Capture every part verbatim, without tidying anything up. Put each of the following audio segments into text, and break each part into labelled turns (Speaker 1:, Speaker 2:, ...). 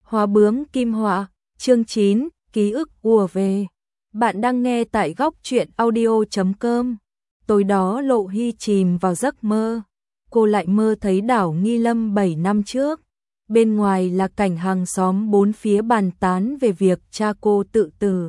Speaker 1: Hóa bướm kim họa, chương chín, ký ức ùa về. Bạn đang nghe tại góc truyện audio chấm com. Tối đó Lộ Hy chìm vào giấc mơ. Cô lại mơ thấy đảo Nghi Lâm bảy năm trước. Bên ngoài là cảnh hàng xóm bốn phía bàn tán về việc cha cô tự tử.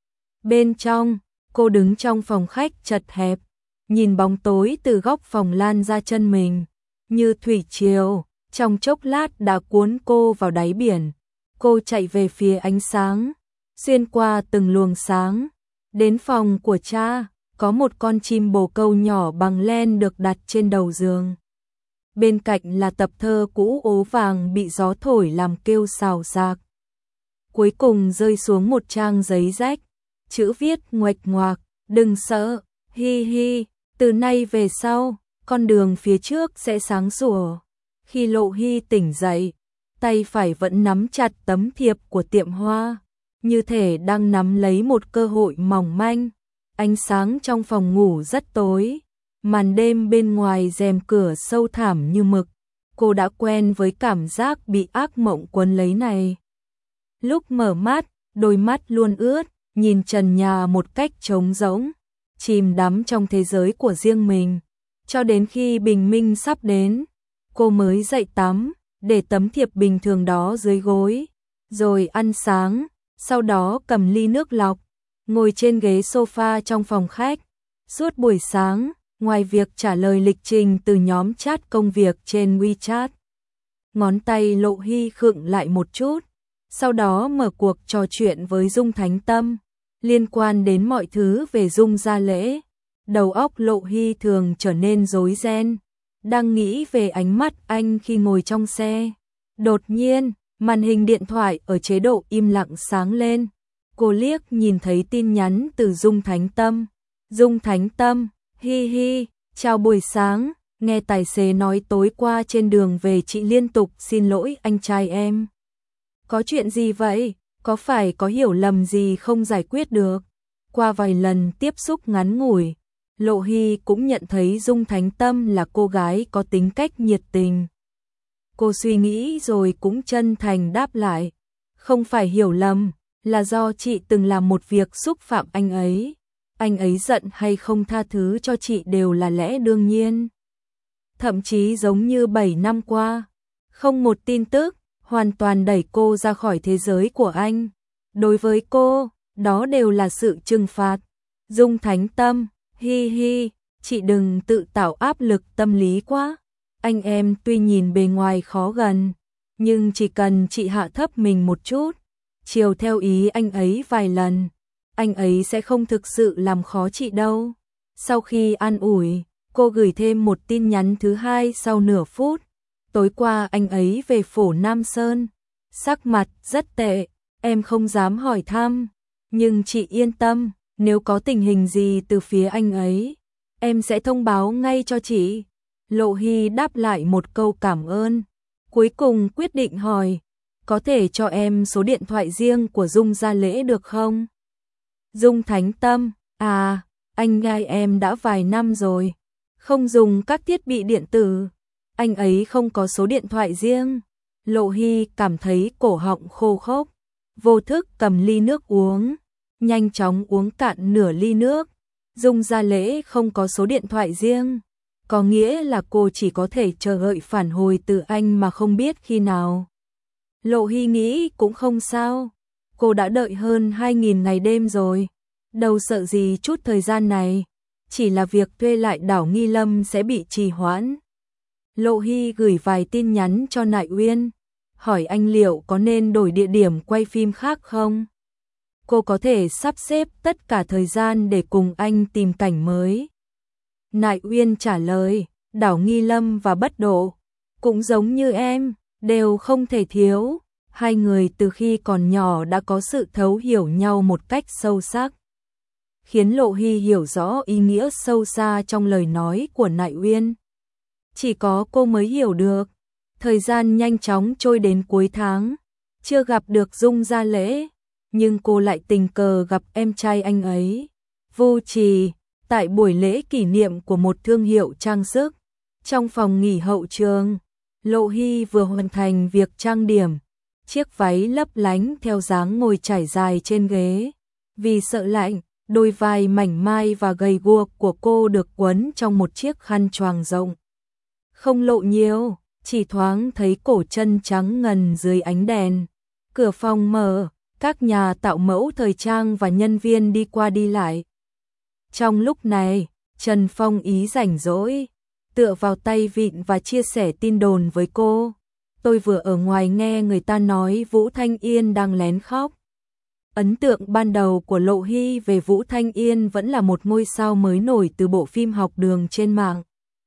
Speaker 1: Bên trong, cô đứng trong phòng khách chật hẹp, nhìn bóng tối từ góc phòng lan ra chân mình, như thủy triều, trong chốc lát đã cuốn cô vào đáy biển. Cô chạy về phía ánh sáng, xuyên qua từng luồng sáng, đến phòng của cha, có một con chim bồ câu nhỏ bằng len được đặt trên đầu giường. Bên cạnh là tập thơ cũ ố vàng bị gió thổi làm kêu xào xạc. Cuối cùng rơi xuống một trang giấy rách, chữ viết nguệch ngoạc, đừng sợ, hi hi, từ nay về sau, con đường phía trước sẽ sáng sủa. Khi Lộ Hy tỉnh dậy, tay phải vẫn nắm chặt tấm thiệp của tiệm hoa, như thể đang nắm lấy một cơ hội mỏng manh. Ánh sáng trong phòng ngủ rất tối, màn đêm bên ngoài rèm cửa sâu thẳm như mực. Cô đã quen với cảm giác bị ác mộng quấn lấy này. Lúc mở mắt, đôi mắt luôn ướt, nhìn trần nhà một cách trống rỗng, chìm đắm trong thế giới của riêng mình. Cho đến khi bình minh sắp đến, cô mới dậy tắm, để tấm thiệp bình thường đó dưới gối, rồi ăn sáng, sau đó cầm ly nước lọc, ngồi trên ghế sofa trong phòng khách. Suốt buổi sáng, ngoài việc trả lời lịch trình từ nhóm chat công việc trên WeChat, ngón tay Lộ Hy khựng lại một chút, sau đó mở cuộc trò chuyện với Dung Thánh Tâm, liên quan đến mọi thứ về Dung Gia Lễ. Đầu óc Lộ Hy thường trở nên rối ren, đang nghĩ về ánh mắt anh khi ngồi trong xe. Đột nhiên, màn hình điện thoại ở chế độ im lặng sáng lên. Cô liếc nhìn thấy tin nhắn từ Dung Thánh Tâm. Dung Thánh Tâm, hi hi, chào buổi sáng, nghe tài xế nói tối qua trên đường về chị liên tục xin lỗi anh trai em. Có chuyện gì vậy? Có phải có hiểu lầm gì không giải quyết được? Qua vài lần tiếp xúc ngắn ngủi, Lộ Hy cũng nhận thấy Dung Thánh Tâm là cô gái có tính cách nhiệt tình. Cô suy nghĩ rồi cũng chân thành đáp lại, không phải hiểu lầm, là do chị từng làm một việc xúc phạm anh ấy. Anh ấy giận hay không tha thứ cho chị đều là lẽ đương nhiên. Thậm chí giống như bảy năm qua, không một tin tức, hoàn toàn đẩy cô ra khỏi thế giới của anh. Đối với cô, đó đều là sự trừng phạt. Dung Thánh Tâm, hi hi, chị đừng tự tạo áp lực tâm lý quá. Anh em tuy nhìn bề ngoài khó gần, nhưng chỉ cần chị hạ thấp mình một chút, chiều theo ý anh ấy vài lần, anh ấy sẽ không thực sự làm khó chị đâu. Sau khi an ủi, cô gửi thêm một tin nhắn thứ hai sau nửa phút. Tối qua anh ấy về Phổ Nam Sơn, sắc mặt rất tệ, em không dám hỏi thăm, nhưng chị yên tâm, nếu có tình hình gì từ phía anh ấy, em sẽ thông báo ngay cho chị. Lộ Hy đáp lại một câu cảm ơn, cuối cùng quyết định hỏi, có thể cho em số điện thoại riêng của Dung Gia Lễ được không? Dung Thánh Tâm, à, anh gai em đã vài năm rồi, không dùng các thiết bị điện tử, anh ấy không có số điện thoại riêng. Lộ Hy cảm thấy cổ họng khô khốc, vô thức cầm ly nước uống, nhanh chóng uống cạn nửa ly nước. Dung Gia Lễ không có số điện thoại riêng, có nghĩa là cô chỉ có thể chờ đợi phản hồi từ anh mà không biết khi nào. Lộ Hy nghĩ cũng không sao, cô đã đợi hơn hai nghìn ngày đêm rồi, đâu sợ gì chút thời gian này, chỉ là việc thuê lại đảo Nghi Lâm sẽ bị trì hoãn. Lộ Hy gửi vài tin nhắn cho Nại Uyên, hỏi anh liệu có nên đổi địa điểm quay phim khác không? Cô có thể sắp xếp tất cả thời gian để cùng anh tìm cảnh mới. Nại Uyên trả lời, đảo Nghi Lâm và Bất Độ, cũng giống như em, đều không thể thiếu. Hai người từ khi còn nhỏ đã có sự thấu hiểu nhau một cách sâu sắc, khiến Lộ Hy hiểu rõ ý nghĩa sâu xa trong lời nói của Nại Uyên. Chỉ có cô mới hiểu được. Thời gian nhanh chóng trôi đến cuối tháng, chưa gặp được Dung Gia Lễ, nhưng cô lại tình cờ gặp em trai anh ấy, Vu Trì, tại buổi lễ kỷ niệm của một thương hiệu trang sức. Trong phòng nghỉ hậu trường, Lộ Hy vừa hoàn thành việc trang điểm, chiếc váy lấp lánh theo dáng ngồi trải dài trên ghế. Vì sợ lạnh, đôi vai mảnh mai và gầy guộc của cô được quấn trong một chiếc khăn choàng rộng. Không lộ nhiều, chỉ thoáng thấy cổ chân trắng ngần dưới ánh đèn. Cửa phòng mở, các nhà tạo mẫu thời trang và nhân viên đi qua đi lại. Trong lúc này, Trần Phong Ý rảnh rỗi, tựa vào tay vịn và chia sẻ tin đồn với cô. Tôi vừa ở ngoài nghe người ta nói Vũ Thanh Yên đang lén khóc. Ấn tượng ban đầu của Lộ Hy về Vũ Thanh Yên vẫn là một ngôi sao mới nổi từ bộ phim Học Đường trên mạng.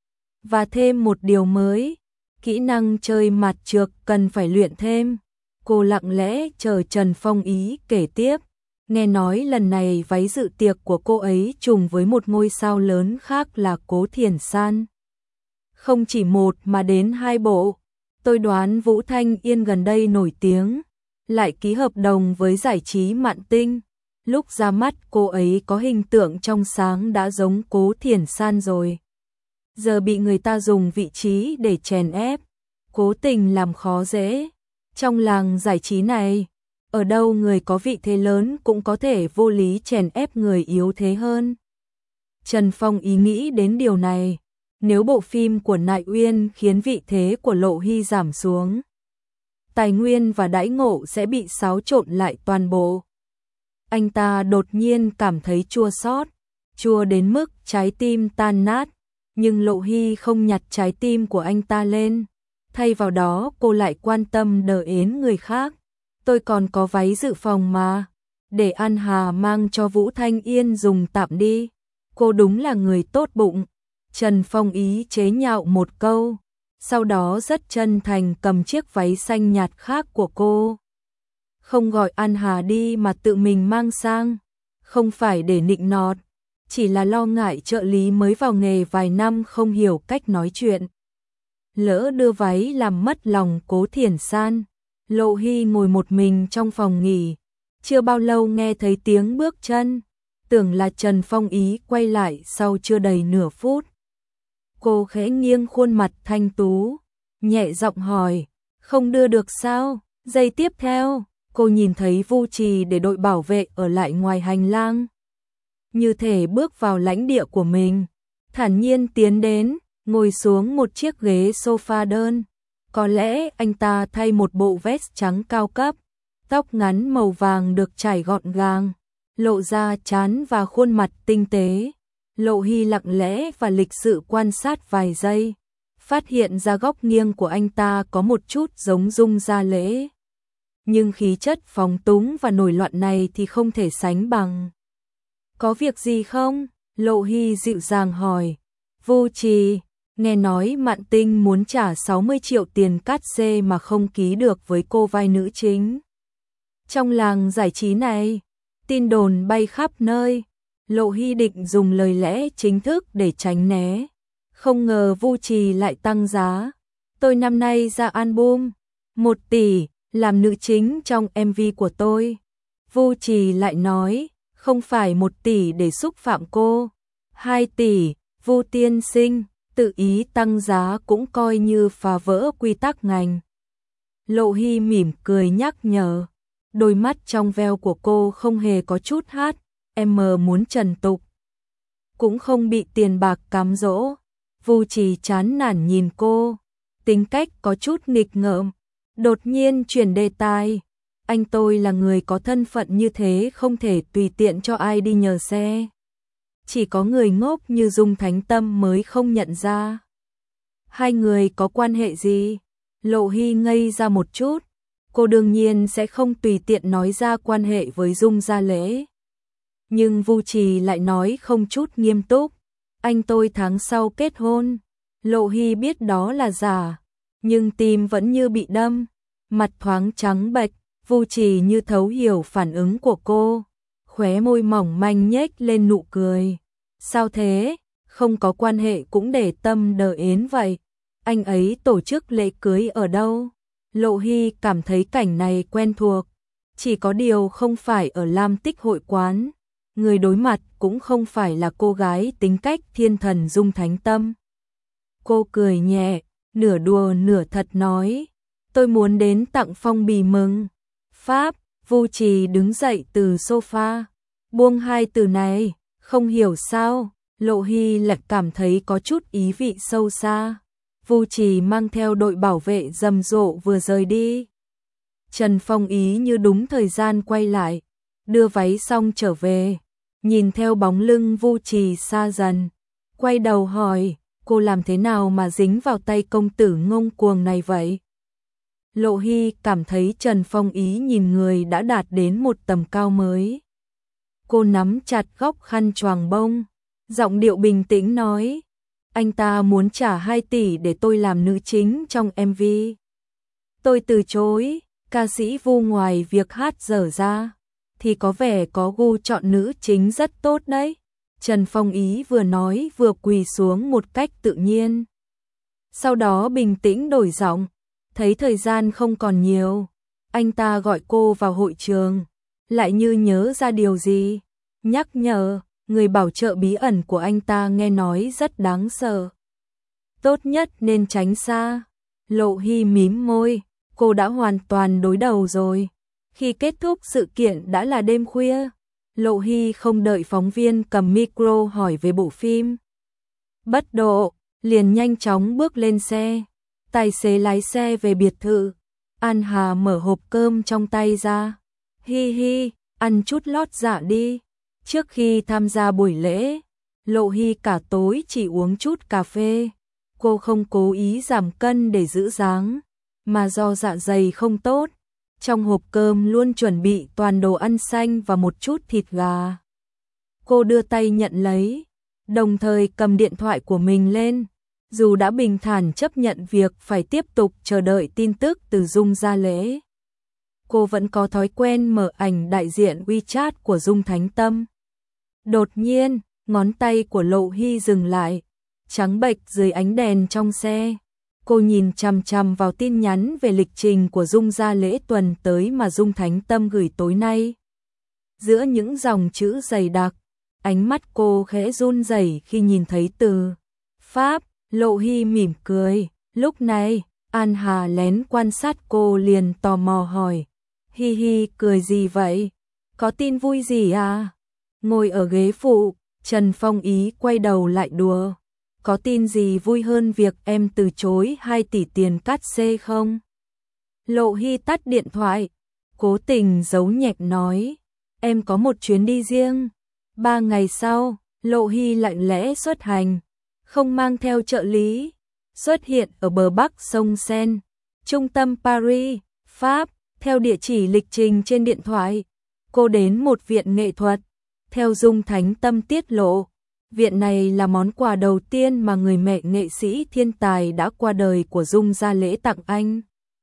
Speaker 1: Và thêm một điều mới, kỹ năng chơi mặt trược cần phải luyện thêm. Cô lặng lẽ chờ Trần Phong Ý kể tiếp. Nghe nói lần này váy dự tiệc của cô ấy trùng với một ngôi sao lớn khác là Cố Thiển San. Không chỉ một mà đến hai bộ. Tôi đoán Vũ Thanh Yên gần đây nổi tiếng, lại ký hợp đồng với giải trí Mạn Tinh. Lúc ra mắt cô ấy có hình tượng trong sáng đã giống Cố Thiển San rồi. Giờ bị người ta dùng vị trí để chèn ép, cố tình làm khó dễ. Trong làng giải trí này, ở đâu người có vị thế lớn cũng có thể vô lý chèn ép người yếu thế hơn. Trần Phong Ý nghĩ đến điều này, nếu bộ phim của Nại Uyên khiến vị thế của Lộ Hy giảm xuống, tài nguyên và đãi ngộ sẽ bị xáo trộn lại toàn bộ. Anh ta đột nhiên cảm thấy chua xót, chua đến mức trái tim tan nát, nhưng Lộ Hy không nhặt trái tim của anh ta lên. Thay vào đó cô lại quan tâm đờ ến người khác. Tôi còn có váy dự phòng mà, để An Hà mang cho Vũ Thanh Yên dùng tạm đi. Cô đúng là người tốt bụng. Trần Phong Ý chế nhạo một câu, sau đó rất chân thành cầm chiếc váy xanh nhạt khác của cô. Không gọi An Hà đi mà tự mình mang sang, không phải để nịnh nọt, chỉ là lo ngại trợ lý mới vào nghề vài năm không hiểu cách nói chuyện. Lỡ đưa váy làm mất lòng Cố Thiển San. Lộ Hy ngồi một mình trong phòng nghỉ, chưa bao lâu nghe thấy tiếng bước chân, tưởng là Trần Phong Ý quay lại sau chưa đầy nửa phút. Cô khẽ nghiêng khuôn mặt thanh tú, nhẹ giọng hỏi, không đưa được sao? Giây tiếp theo, cô nhìn thấy Vu Trì để đội bảo vệ ở lại ngoài hành lang. Như thể bước vào lãnh địa của mình, thản nhiên tiến đến, ngồi xuống một chiếc ghế sofa đơn. Có lẽ anh ta thay một bộ vest trắng cao cấp, tóc ngắn màu vàng được chải gọn gàng, lộ ra trán và khuôn mặt tinh tế. Lộ Hy lặng lẽ và lịch sự quan sát vài giây, phát hiện ra góc nghiêng của anh ta có một chút giống Dung Gia Lễ. Nhưng khí chất phóng túng và nổi loạn này thì không thể sánh bằng. Có việc gì không? Lộ Hy dịu dàng hỏi. Vu Trì, nghe nói Mạn Tinh muốn trả sáu mươi triệu tiền cát xê mà không ký được với cô vai nữ chính. Trong làng giải trí này, tin đồn bay khắp nơi. Lộ Hy định dùng lời lẽ chính thức để tránh né. Không ngờ Vu Trì lại tăng giá. Tôi năm nay ra album một tỷ, làm nữ chính trong em vê của tôi. Vu Trì lại nói, không phải một tỷ để xúc phạm cô. hai tỷ, Vu tiên sinh, tự ý tăng giá cũng coi như phá vỡ quy tắc ngành. Lộ Hy mỉm cười nhắc nhở. Đôi mắt trong veo của cô không hề có chút hát. Em muốn trần tục, cũng không bị tiền bạc cám dỗ. Vu Trì chán nản nhìn cô, tính cách có chút nghịch ngợm, đột nhiên chuyển đề tài. Anh tôi là người có thân phận như thế không thể tùy tiện cho ai đi nhờ xe. Chỉ có người ngốc như Dung Thánh Tâm mới không nhận ra. Hai người có quan hệ gì? Lộ Hy ngây ra một chút, cô đương nhiên sẽ không tùy tiện nói ra quan hệ với Dung Gia Lễ. Nhưng Vu Trì lại nói không chút nghiêm túc, anh tôi tháng sau kết hôn. Lộ Hy biết đó là giả, nhưng tim vẫn như bị đâm, mặt thoáng trắng bệch. Vu Trì như thấu hiểu phản ứng của cô, khóe môi mỏng manh nhếch lên nụ cười. Sao thế, không có quan hệ cũng để tâm đờ ến vậy? Anh ấy tổ chức lễ cưới ở đâu? Lộ Hy cảm thấy cảnh này quen thuộc, chỉ có điều không phải ở Lam Tích hội quán. Người đối mặt cũng không phải là cô gái tính cách thiên thần Dung Thánh Tâm. Cô cười nhẹ, nửa đùa nửa thật nói, Tôi muốn đến tặng phong bì mừng. Pháp, Vu Trì đứng dậy từ sofa. Buông hai từ này, không hiểu sao, Lộ Hy lại cảm thấy có chút ý vị sâu xa. Vu Trì mang theo đội bảo vệ rầm rộ vừa rời đi. Trần Phong Ý như đúng thời gian quay lại, đưa váy xong trở về, nhìn theo bóng lưng Vu Trì xa dần, quay đầu hỏi, cô làm thế nào mà dính vào tay công tử ngông cuồng này vậy? Lộ Hy cảm thấy Trần Phong Ý nhìn người đã đạt đến một tầm cao mới. Cô nắm chặt góc khăn choàng bông, giọng điệu bình tĩnh nói, anh ta muốn trả hai tỷ để tôi làm nữ chính trong em vê. Tôi từ chối, ca sĩ Vu ngoài việc hát dở ra, thì có vẻ có gu chọn nữ chính rất tốt đấy. Trần Phong Ý vừa nói vừa quỳ xuống một cách tự nhiên. Sau đó bình tĩnh đổi giọng, thấy thời gian không còn nhiều, anh ta gọi cô vào hội trường, lại như nhớ ra điều gì, nhắc nhở, người bảo trợ bí ẩn của anh ta nghe nói rất đáng sợ. Tốt nhất nên tránh xa. Lộ Hy mím môi, cô đã hoàn toàn đối đầu rồi. Khi kết thúc sự kiện đã là đêm khuya, Lộ Hy không đợi phóng viên cầm micro hỏi về bộ phim. Bất độ, liền nhanh chóng bước lên xe. Tài xế lái xe về biệt thự. An Hà mở hộp cơm trong tay ra. Hi hi, ăn chút lót dạ đi. Trước khi tham gia buổi lễ, Lộ Hy cả tối chỉ uống chút cà phê. Cô không cố ý giảm cân để giữ dáng, mà do dạ dày không tốt. Trong hộp cơm luôn chuẩn bị toàn đồ ăn xanh và một chút thịt gà. Cô đưa tay nhận lấy, đồng thời cầm điện thoại của mình lên. Dù đã bình thản chấp nhận việc phải tiếp tục chờ đợi tin tức từ Dung Gia Lễ, cô vẫn có thói quen mở ảnh đại diện WeChat của Dung Thánh Tâm. Đột nhiên, ngón tay của Lộ Hy dừng lại, trắng bệch dưới ánh đèn trong xe. Cô nhìn chằm chằm vào tin nhắn về lịch trình của Dung Gia Lễ tuần tới mà Dung Thánh Tâm gửi tối nay. Giữa những dòng chữ dày đặc, ánh mắt cô khẽ run rẩy khi nhìn thấy từ Pháp. Lộ Hy mỉm cười, lúc này, An Hà lén quan sát cô liền tò mò hỏi, hi hi cười gì vậy? Có tin vui gì à? Ngồi ở ghế phụ, Trần Phong Ý quay đầu lại đùa, có tin gì vui hơn việc em từ chối hai tỷ tiền cát xê không? Lộ Hy tắt điện thoại, cố tình giấu nhẹm nói, em có một chuyến đi riêng. Ba ngày sau, Lộ Hy lặng lẽ xuất hành, không mang theo trợ lý, xuất hiện ở bờ bắc sông Seine, trung tâm Paris, Pháp. Theo địa chỉ lịch trình trên điện thoại, cô đến một viện nghệ thuật. Theo Dung Thánh Tâm tiết lộ, viện này là món quà đầu tiên mà người mẹ nghệ sĩ thiên tài đã qua đời của Dung Gia Lễ tặng anh.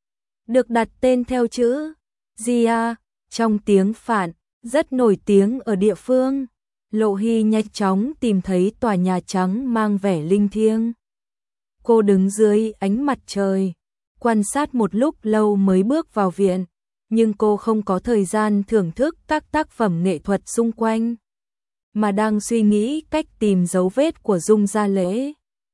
Speaker 1: Được đặt tên theo chữ Gia trong tiếng Phạn, rất nổi tiếng ở địa phương. Lộ Hy nhanh chóng tìm thấy tòa nhà trắng mang vẻ linh thiêng. Cô đứng dưới ánh mặt trời, quan sát một lúc lâu mới bước vào viện, nhưng cô không có thời gian thưởng thức các tác phẩm nghệ thuật xung quanh, mà đang suy nghĩ cách tìm dấu vết của Dung Gia Lễ.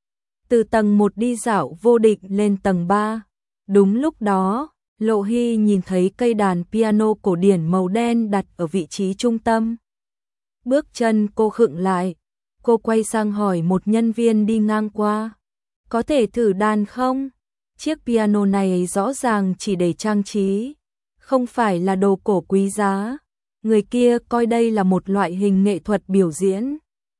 Speaker 1: Từ tầng một đi dạo vô định lên tầng ba. Đúng lúc đó, Lộ Hy nhìn thấy cây đàn piano cổ điển màu đen đặt ở vị trí trung tâm. Bước chân cô khựng lại, cô quay sang hỏi một nhân viên đi ngang qua, có thể thử đàn không? Chiếc piano này rõ ràng chỉ để trang trí, không phải là đồ cổ quý giá. Người kia coi đây là một loại hình nghệ thuật biểu diễn.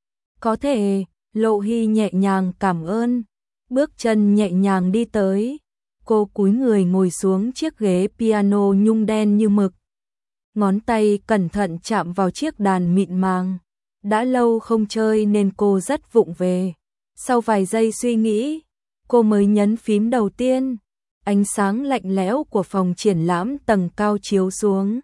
Speaker 1: Có thể, Lộ Hy nhẹ nhàng cảm ơn, bước chân nhẹ nhàng đi tới. Cô cúi người ngồi xuống chiếc ghế piano nhung đen như mực. Ngón tay cẩn thận chạm vào chiếc đàn mịn màng. Đã lâu không chơi nên cô rất vụng về. Sau vài giây suy nghĩ, cô mới nhấn phím đầu tiên. Ánh sáng lạnh lẽo của phòng triển lãm tầng cao chiếu xuống,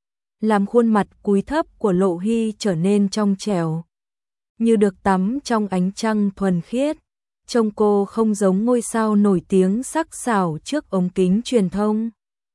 Speaker 1: làm khuôn mặt cúi thấp của Lộ Hy trở nên trong trẻo, như được tắm trong ánh trăng thuần khiết. Trông cô không giống ngôi sao nổi tiếng sắc sảo trước ống kính truyền thông,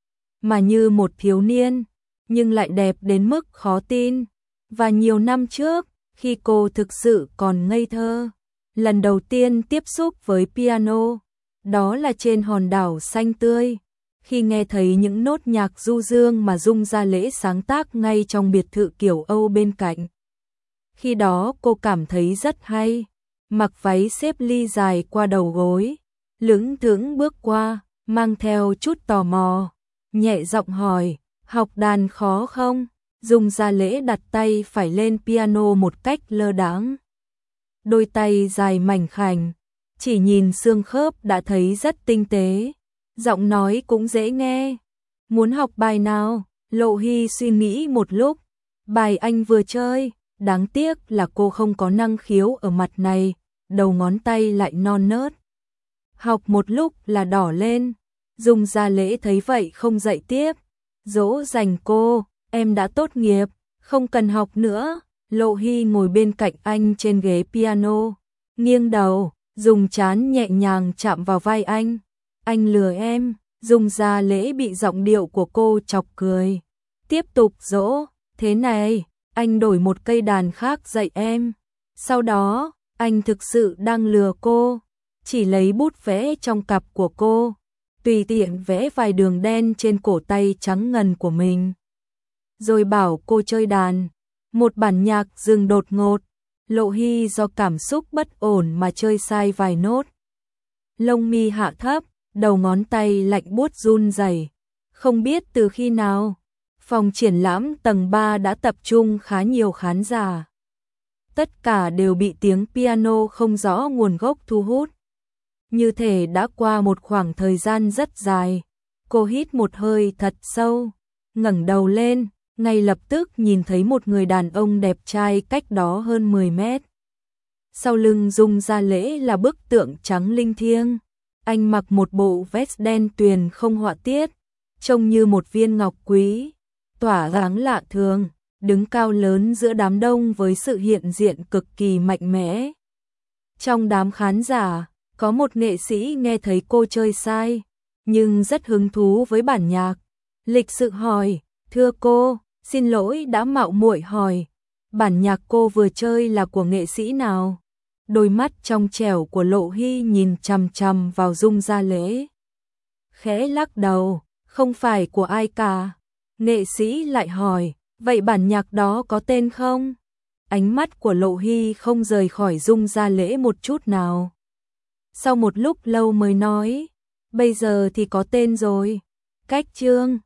Speaker 1: mà như một thiếu niên, nhưng lại đẹp đến mức khó tin. Và nhiều năm trước, khi cô thực sự còn ngây thơ, lần đầu tiên tiếp xúc với piano, đó là trên hòn đảo xanh tươi, Khi nghe thấy những nốt nhạc du dương mà Dung Gia Lễ sáng tác ngay trong biệt thự kiểu Âu bên cạnh. Khi đó cô cảm thấy rất hay, mặc váy xếp ly dài qua đầu gối, lững thững bước qua, mang theo chút tò mò, nhẹ giọng hỏi, học đàn khó không? Dung Gia Lễ đặt tay phải lên piano một cách lơ đãng. Đôi tay dài mảnh khảnh, chỉ nhìn xương khớp đã thấy rất tinh tế, giọng nói cũng dễ nghe. Muốn học bài nào? Lộ Hy suy nghĩ một lúc, bài anh vừa chơi, đáng tiếc là cô không có năng khiếu ở mặt này, đầu ngón tay lại non nớt. Học một lúc là đỏ lên, Dung Gia Lễ thấy vậy không dạy tiếp, dỗ dành cô, em đã tốt nghiệp, không cần học nữa. Lộ Hy ngồi bên cạnh anh trên ghế piano, nghiêng đầu, dùng trán nhẹ nhàng chạm vào vai anh. Anh lừa em. Dung Gia Lễ bị giọng điệu của cô chọc cười, tiếp tục dỗ, thế này, anh đổi một cây đàn khác dạy em. Sau đó, anh thực sự đang lừa cô, chỉ lấy bút vẽ trong cặp của cô, tùy tiện vẽ vài đường đen trên cổ tay trắng ngần của mình. Rồi bảo cô chơi đàn, một bản nhạc dừng đột ngột, Lộ Hy do cảm xúc bất ổn mà chơi sai vài nốt. Lông mi hạ thấp, đầu ngón tay lạnh buốt run rẩy. Không biết từ khi nào, phòng triển lãm tầng ba đã tập trung khá nhiều khán giả. Tất cả đều bị tiếng piano không rõ nguồn gốc thu hút. Như thể đã qua một khoảng thời gian rất dài, cô hít một hơi thật sâu, ngẩng đầu lên, ngay lập tức nhìn thấy một người đàn ông đẹp trai cách đó hơn mười mét. Sau lưng Dung Gia Lễ là bức tượng trắng linh thiêng. Anh mặc một bộ vest đen tuyền không họa tiết, trông như một viên ngọc quý, tỏa dáng lạ thường, đứng cao lớn giữa đám đông với sự hiện diện cực kỳ mạnh mẽ. Trong đám khán giả, có một nghệ sĩ nghe thấy cô chơi sai, nhưng rất hứng thú với bản nhạc. Lịch sự hỏi, thưa cô, xin lỗi đã mạo muội hỏi, bản nhạc cô vừa chơi là của nghệ sĩ nào? Đôi mắt trong trẻo của Lộ Hy nhìn chằm chằm vào Dung Gia Lễ. Khẽ lắc đầu, không phải của ai cả. Nghệ sĩ lại hỏi, vậy bản nhạc đó có tên không? Ánh mắt của Lộ Hy không rời khỏi Dung Gia Lễ một chút nào. Sau một lúc lâu mới nói, bây giờ thì có tên rồi. Cách chương